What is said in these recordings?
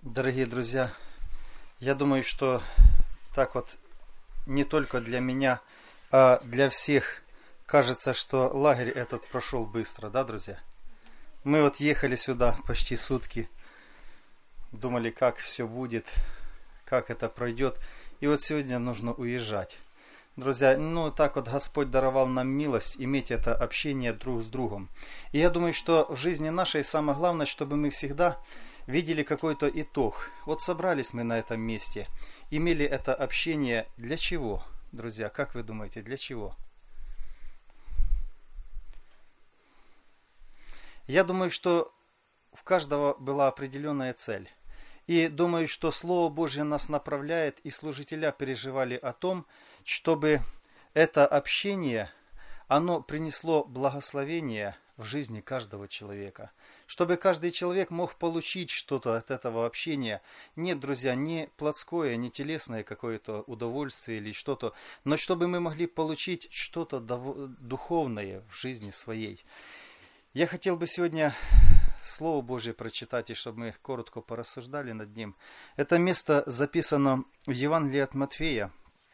Дорогие друзья, я думаю, что так вот не только для меня, а для всех кажется, что лагерь этот прошел быстро, да, друзья? Мы вот ехали сюда почти сутки, думали, как все будет, как это пройдет, и вот сегодня нужно уезжать. Друзья, так вот Господь даровал нам милость иметь это общение друг с другом. И я думаю, что в жизни нашей самое главное, чтобы мы всегда видели какой-то итог. Вот собрались мы на этом месте, имели это общение. Для чего, друзья? Как вы думаете, для чего? Я думаю, что у каждого была определенная цель. И думаю, что Слово Божье нас направляет, и служителя переживали о том, чтобы это общение, оно принесло благословение в жизни каждого человека. Чтобы каждый человек мог получить что-то от этого общения. Нет, друзья, не плотское, не телесное какое-то удовольствие или что-то, но чтобы мы могли получить что-то духовное в жизни своей. Я хотел бы сегодня Слово Божье прочитать, и чтобы мы коротко порассуждали над ним. Это место записано в Евангелии от Матфея,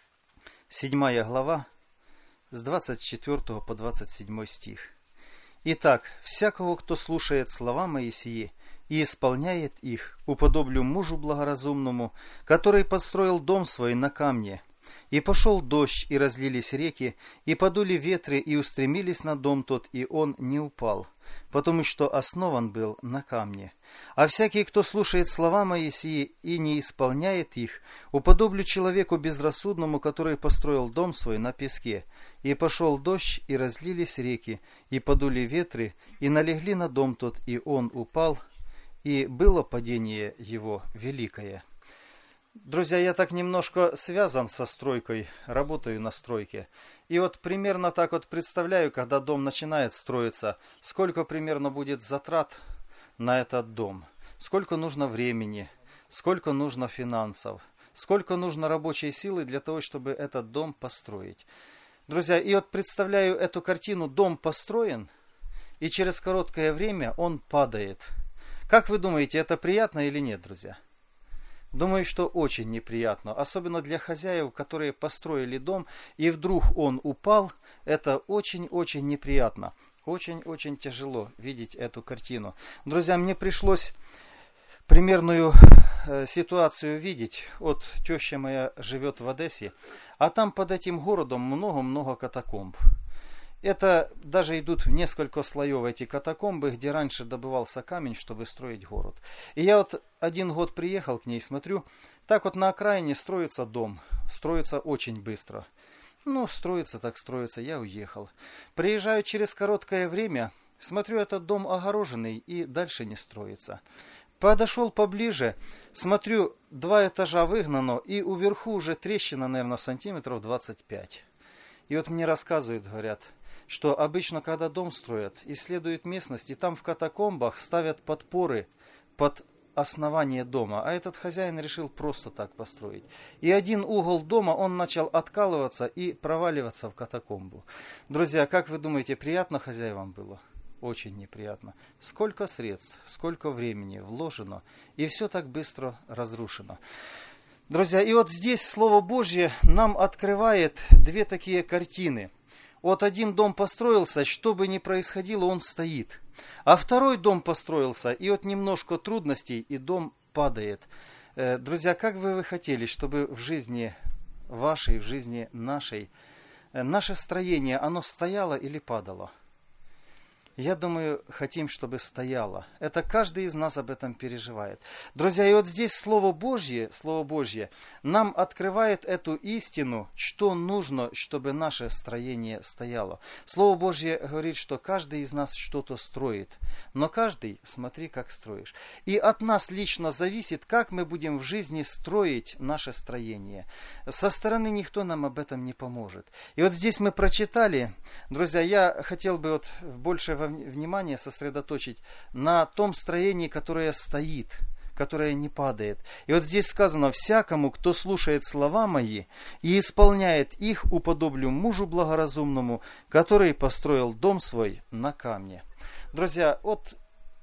7 глава, с 24 по 27 стих. «Итак, всякого, кто слушает слова мои сии и исполняет их, уподоблю мужу благоразумному, который построил дом свой на камне. И пошел дождь, и разлились реки, и подули ветры, и устремились на дом тот, и он не упал, потому что основан был на камне. А всякий, кто слушает слова мои сии и не исполняет их, уподоблю человеку безрассудному, который построил дом свой на песке. И пошел дождь, и разлились реки, и подули ветры, и налегли на дом тот, и он упал, и было падение его великое». Друзья, я так немножко связан со стройкой, работаю на стройке. И вот примерно так вот представляю, когда дом начинает строиться, сколько примерно будет затрат на этот дом, сколько нужно времени, сколько нужно финансов, сколько нужно рабочей силы для того, чтобы этот дом построить. Друзья, и вот представляю эту картину: дом построен, и через короткое время он падает. Как вы думаете, это приятно или нет, друзья? Думаю, что очень неприятно, особенно для хозяев, которые построили дом, и вдруг он упал. Это очень-очень неприятно. Очень-очень тяжело видеть эту картину. Друзья, мне пришлось примерную ситуацию видеть. Вот теща моя живет в Одессе, а там под этим городом много-много катакомб. Это даже идут в несколько слоев эти катакомбы, где раньше добывался камень, чтобы строить город. И я вот один год приехал к ней, смотрю, так вот на окраине строится дом, строится очень быстро. Строится так строится, я уехал. Приезжаю через короткое время, смотрю, этот дом огороженный и дальше не строится. Подошел поближе, смотрю, 2 этажа выгнано, и уверху уже трещина, наверное, сантиметров 25. И вот мне рассказывают, говорят, что обычно, когда дом строят, исследуют местность, и там в катакомбах ставят подпоры под основание дома. А этот хозяин решил просто так построить. И один угол дома, он начал откалываться и проваливаться в катакомбу. Друзья, как вы думаете, приятно хозяевам было? Очень неприятно. Сколько средств, сколько времени вложено, и все так быстро разрушено. Друзья, и вот здесь Слово Божье нам открывает 2 такие картины. Вот один дом построился, что бы ни происходило, он стоит. А второй дом построился, и вот немножко трудностей, и дом падает. Друзья, как бы вы хотели, чтобы в жизни вашей, в жизни нашей, наше строение, оно стояло или падало? Я думаю, хотим, чтобы стояло. Это каждый из нас об этом переживает. Друзья, и вот здесь Слово Божье нам открывает эту истину, что нужно, чтобы наше строение стояло. Слово Божье говорит, что каждый из нас что-то строит. Но каждый, смотри, как строишь. И от нас лично зависит, как мы будем в жизни строить наше строение. Со стороны никто нам об этом не поможет. И вот здесь мы прочитали, друзья, я хотел бы вот больше внимание сосредоточить на том строении, которое стоит, которое не падает. И вот здесь сказано: «Всякому, кто слушает слова мои и исполняет их, уподоблю мужу благоразумному, который построил дом свой на камне». Друзья, вот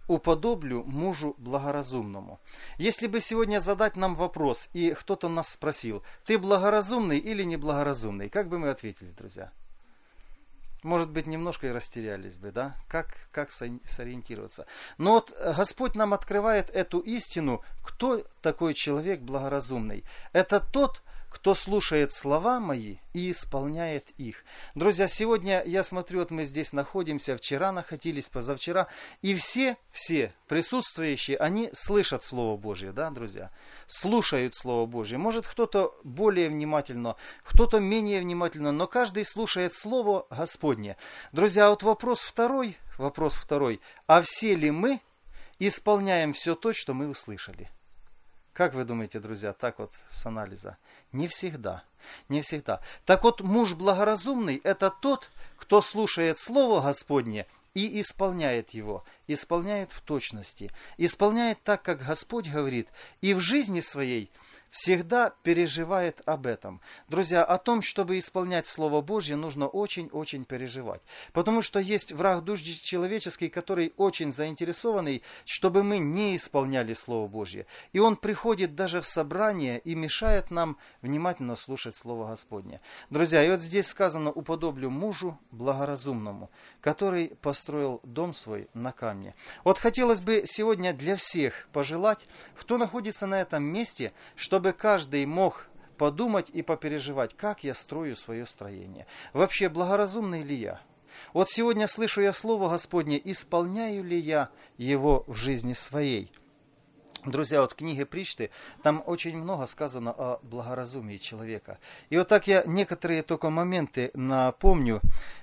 уподоблю мужу благоразумному. Если бы сегодня задать нам вопрос, и кто-то нас спросил, ты благоразумный или неблагоразумный, как бы мы ответили, друзья? Может быть, немножко и растерялись бы, да? Как сориентироваться? Но вот Господь нам открывает эту истину, кто такой человек благоразумный. Это тот, кто слушает слова мои и исполняет их. Друзья, сегодня я смотрю, вот мы здесь находимся, вчера находились, позавчера, и все присутствующие, они слышат Слово Божье, да, друзья? Слушают Слово Божье. Может, кто-то более внимательно, кто-то менее внимательно, но каждый слушает Слово Господне. Друзья, вот вопрос второй, а все ли мы исполняем все то, что мы услышали? Как вы думаете, друзья, так вот с анализа? Не всегда. Так вот, муж благоразумный – это тот, кто слушает Слово Господне и исполняет его, исполняет в точности, исполняет так, как Господь говорит, и в жизни своей всегда переживает об этом. Друзья, о том, чтобы исполнять Слово Божье, нужно очень-очень переживать. Потому что есть враг души человеческий, который очень заинтересованный, чтобы мы не исполняли Слово Божье. И он приходит даже в собрание и мешает нам внимательно слушать Слово Господне. Друзья, и вот здесь сказано, уподоблю мужу благоразумному, который построил дом свой на камне. Вот хотелось бы сегодня для всех пожелать, кто находится на этом месте, чтобы каждый мог подумать и попереживать, как я строю свое строение. Вообще, благоразумный ли я? Вот сегодня слышу я Слово Господне, исполняю ли я его в жизни своей? Друзья, вот в книге Притчи, там очень много сказано о благоразумии человека. И вот так я некоторые только моменты напомню.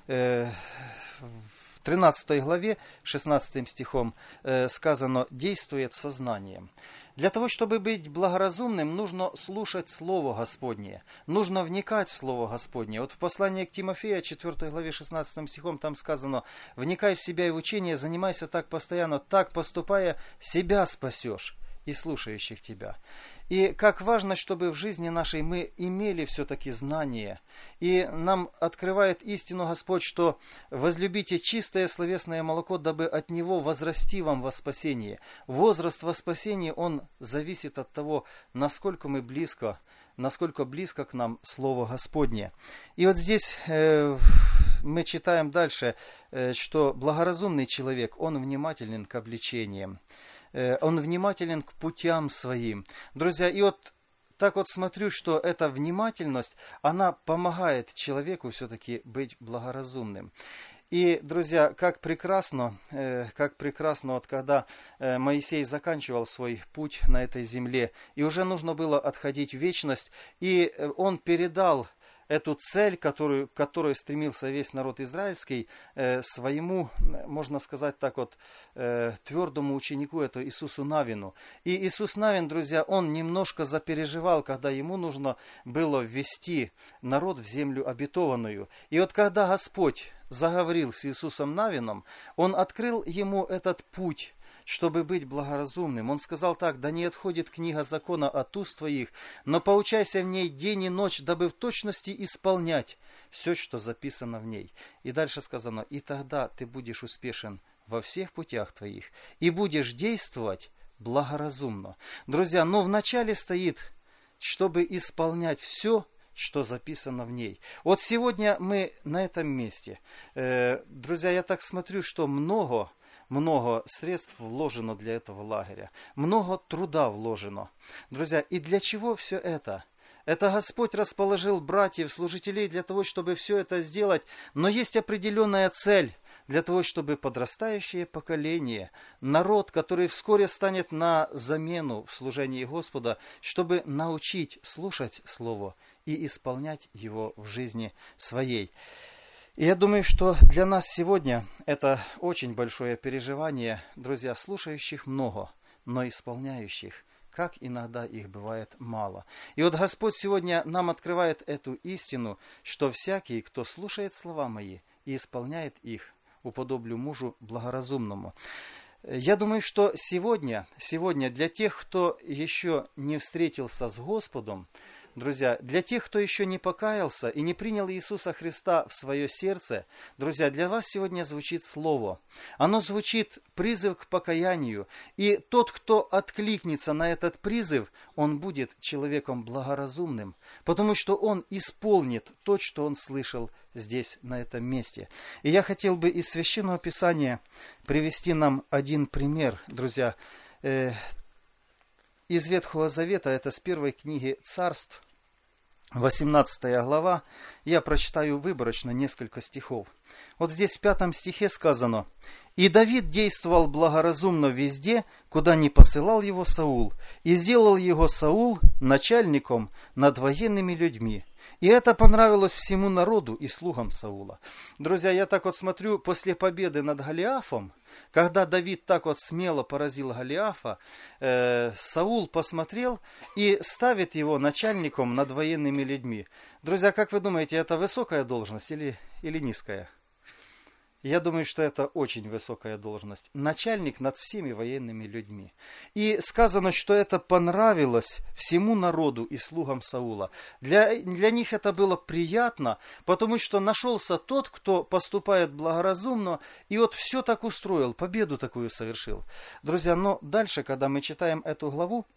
В 13 главе, 16 стихом сказано, действует сознанием. Для того, чтобы быть благоразумным, нужно слушать Слово Господне, нужно вникать в Слово Господне. Вот в послании к Тимофею, 4 главе, 16 стихом, там сказано, «Вникай в себя и в учение, занимайся так постоянно, так поступая, себя спасешь и слушающих тебя». И как важно, чтобы в жизни нашей мы имели все-таки знание. И нам открывает истину Господь, что возлюбите чистое словесное молоко, дабы от него возрасти вам во спасение. Возраст во спасении, он зависит от того, насколько близко к нам Слово Господне. И вот здесь мы читаем дальше, что благоразумный человек, он внимателен к обличениям. Он внимателен к путям своим. Друзья, и вот так вот смотрю, что эта внимательность, она помогает человеку все-таки быть благоразумным. И, друзья, как прекрасно, вот когда Моисей заканчивал свой путь на этой земле, и уже нужно было отходить в вечность, и он передал эту цель, к которой стремился весь народ израильский, своему, можно сказать так вот, твердому ученику, это Иисусу Навину. И Иисус Навин, друзья, он немножко запереживал, когда ему нужно было ввести народ в землю обетованную. И вот когда Господь заговорил с Иисусом Навином, он открыл ему этот путь, чтобы быть благоразумным. Он сказал так: «Да не отходит книга закона от уст твоих, но поучайся в ней день и ночь, дабы в точности исполнять все, что записано в ней». И дальше сказано: «И тогда ты будешь успешен во всех путях твоих и будешь действовать благоразумно». Друзья, но вначале стоит, чтобы исполнять все, что записано в ней. Вот сегодня мы на этом месте. Друзья, я так смотрю, что много средств вложено для этого лагеря. Много труда вложено. Друзья, и для чего все это? Это Господь расположил братьев, служителей для того, чтобы все это сделать. Но есть определенная цель для того, чтобы подрастающее поколение, народ, который вскоре станет на замену в служении Господа, чтобы научить слушать Слово и исполнять его в жизни своей. И я думаю, что для нас сегодня это очень большое переживание, друзья, слушающих много, но исполняющих, как иногда их бывает мало. И вот Господь сегодня нам открывает эту истину, что всякий, кто слушает слова мои и исполняет их, уподоблю мужу благоразумному. Я думаю, что сегодня для тех, кто еще не встретился с Господом, Друзья, для тех, кто еще не покаялся и не принял Иисуса Христа в свое сердце, друзья, для вас сегодня звучит слово. Оно звучит призыв к покаянию. И тот, кто откликнется на этот призыв, он будет человеком благоразумным, потому что он исполнит то, что он слышал здесь, на этом месте. И я хотел бы из Священного Писания привести нам один пример, друзья. Из Ветхого Завета, это с первой книги Царств, 18 глава, я прочитаю выборочно несколько стихов. Вот здесь в 5 стихе сказано: «И Давид действовал благоразумно везде, куда не посылал его Саул, и сделал его Саул начальником над военными людьми. И это понравилось всему народу и слугам Саула». Друзья, я так вот смотрю, после победы над Голиафом, когда Давид так вот смело поразил Голиафа, Саул посмотрел и ставит его начальником над военными людьми. Друзья, как вы думаете, это высокая должность или низкая? Я думаю, что это очень высокая должность. Начальник над всеми военными людьми. И сказано, что это понравилось всему народу и слугам Саула. Для них это было приятно, потому что нашелся тот, кто поступает благоразумно, и вот все так устроил, победу такую совершил. Друзья, но дальше, когда мы читаем эту главу,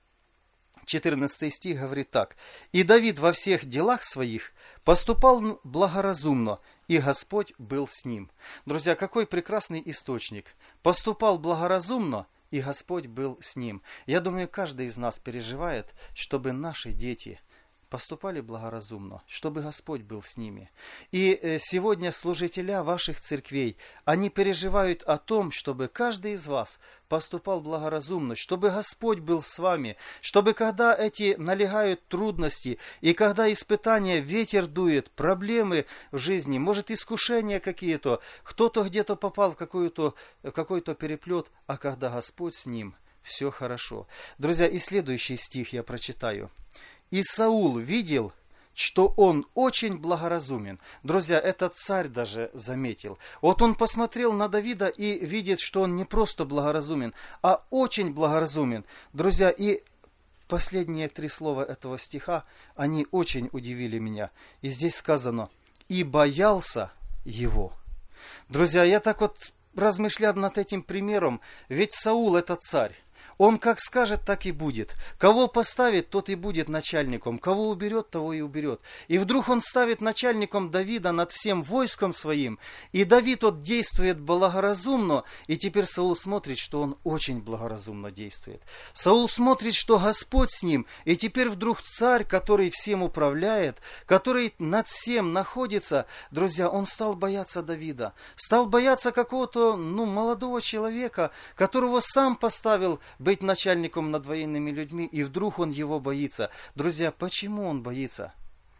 14 стих говорит так: «И Давид во всех делах своих поступал благоразумно, и Господь был с ним». Друзья, какой прекрасный источник. Поступал благоразумно, и Господь был с ним. Я думаю, каждый из нас переживает, чтобы наши дети поступали благоразумно, чтобы Господь был с ними. И сегодня служителя ваших церквей, они переживают о том, чтобы каждый из вас поступал благоразумно, чтобы Господь был с вами, чтобы когда эти налегают трудности, и когда испытания, ветер дует, проблемы в жизни, может искушения какие-то, кто-то где-то попал в какой-то переплет, а когда Господь с ним, все хорошо. Друзья, и следующий стих я прочитаю. «И Саул видел, что он очень благоразумен». Друзья, этот царь даже заметил. Вот он посмотрел на Давида и видит, что он не просто благоразумен, а очень благоразумен. Друзья, и последние 3 слова этого стиха, они очень удивили меня. И здесь сказано: «И боялся его». Друзья, я так вот размышлял над этим примером, ведь Саул это царь. Он как скажет, так и будет. Кого поставит, тот и будет начальником. Кого уберет, того и уберет. И вдруг он ставит начальником Давида над всем войском своим. И Давид вот действует благоразумно. И теперь Саул смотрит, что он очень благоразумно действует. Саул смотрит, что Господь с ним. И теперь вдруг царь, который всем управляет, который над всем находится, друзья, он стал бояться Давида. Стал бояться какого-то молодого человека, которого сам поставил быть начальником над военными людьми, и вдруг он его боится. Друзья, почему он боится?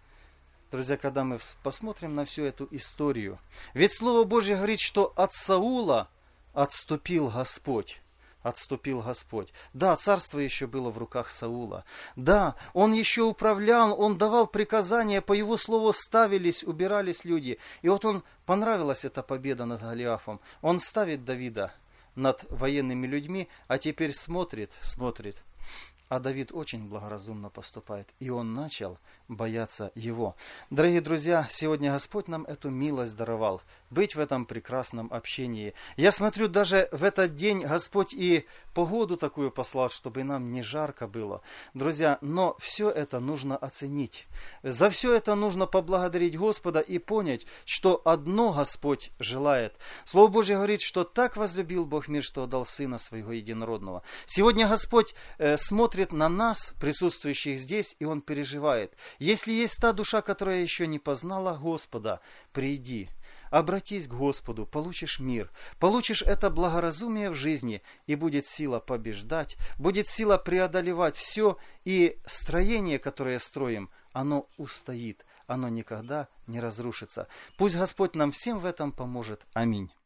Друзья, когда мы посмотрим на всю эту историю, ведь Слово Божье говорит, что от Саула отступил Господь. Отступил Господь. Да, царство еще было в руках Саула. Да, он еще управлял, он давал приказания, по его слову ставились, убирались люди. И вот понравилась эта победа над Голиафом. Он ставит Давида над военными людьми, а теперь смотрит, а Давид очень благоразумно поступает, и он начал бояться его. Дорогие друзья, сегодня Господь нам эту милость даровал, быть в этом прекрасном общении. Я смотрю, даже в этот день Господь и погоду такую послал, чтобы нам не жарко было. Друзья, но все это нужно оценить. За все это нужно поблагодарить Господа и понять, что одно Господь желает. Слово Божье говорит, что так возлюбил Бог мир, что отдал Сына Своего Единородного. Сегодня Господь смотрит на нас, присутствующих здесь, и Он переживает. Если есть та душа, которая еще не познала Господа, приди. Обратись к Господу, получишь мир, получишь это благоразумие в жизни, и будет сила побеждать, будет сила преодолевать все, и строение, которое строим, оно устоит, оно никогда не разрушится. Пусть Господь нам всем в этом поможет. Аминь.